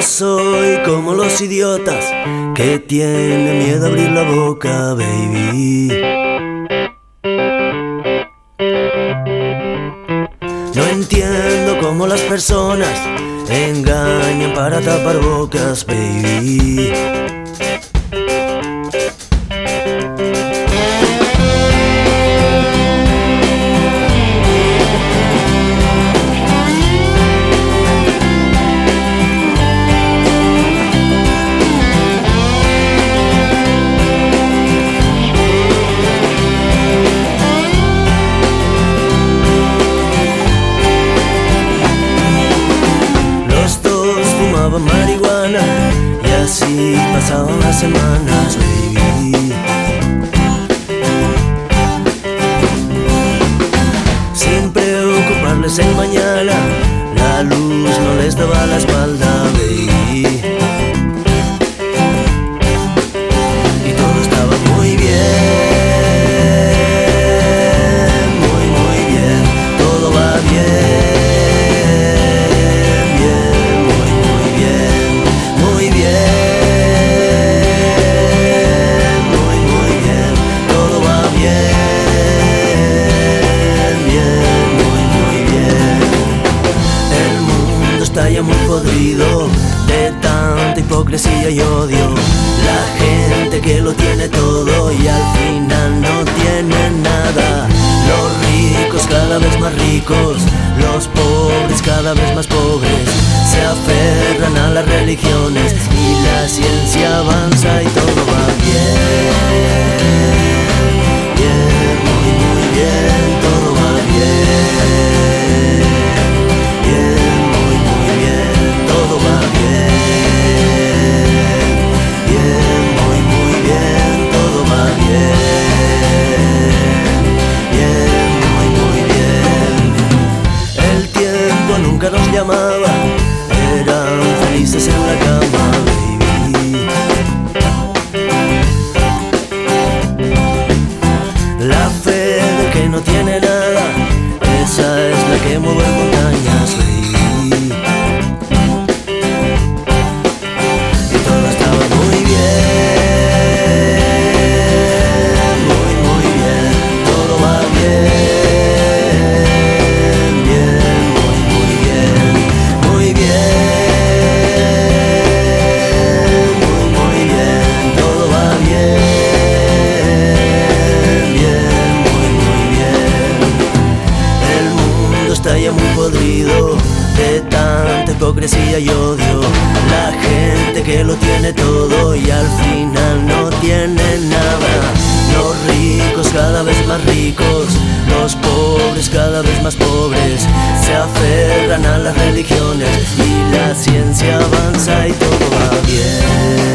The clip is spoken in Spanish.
soy como los idiotas que tienen miedo a abrir la boca, baby. No entiendo cómo las personas engañan para tapar bocas, baby. Marihuana y así pasaban las semanas, baby. Sin preocuparles el mañana, la luz no les daba la espalda, baby. Y todo estaba muy bien, muy bien, todo va bien. Está ya muy podrido de tanta hipocresía y odio. La gente que lo tiene todo y al final no tiene nada. Los ricos cada vez más ricos, los pobres cada vez más pobres. Se aferran a las religiones y la ciencia avanza y todo va bien. Bien, muy bien, todo va bien. Nunca nos llamaba, eran felices en la cama, baby. La fe del que no tiene nada, esa es la que mueve montañas, baby. Y todo estaba muy bien, muy bien, todo va bien. Está ya muy podrido de tanta hipocresía y odio. La gente que lo tiene todo y al final no tiene nada. Los ricos cada vez más ricos, los pobres cada vez más pobres. Se aferran a las religiones y la ciencia avanza y todo va bien.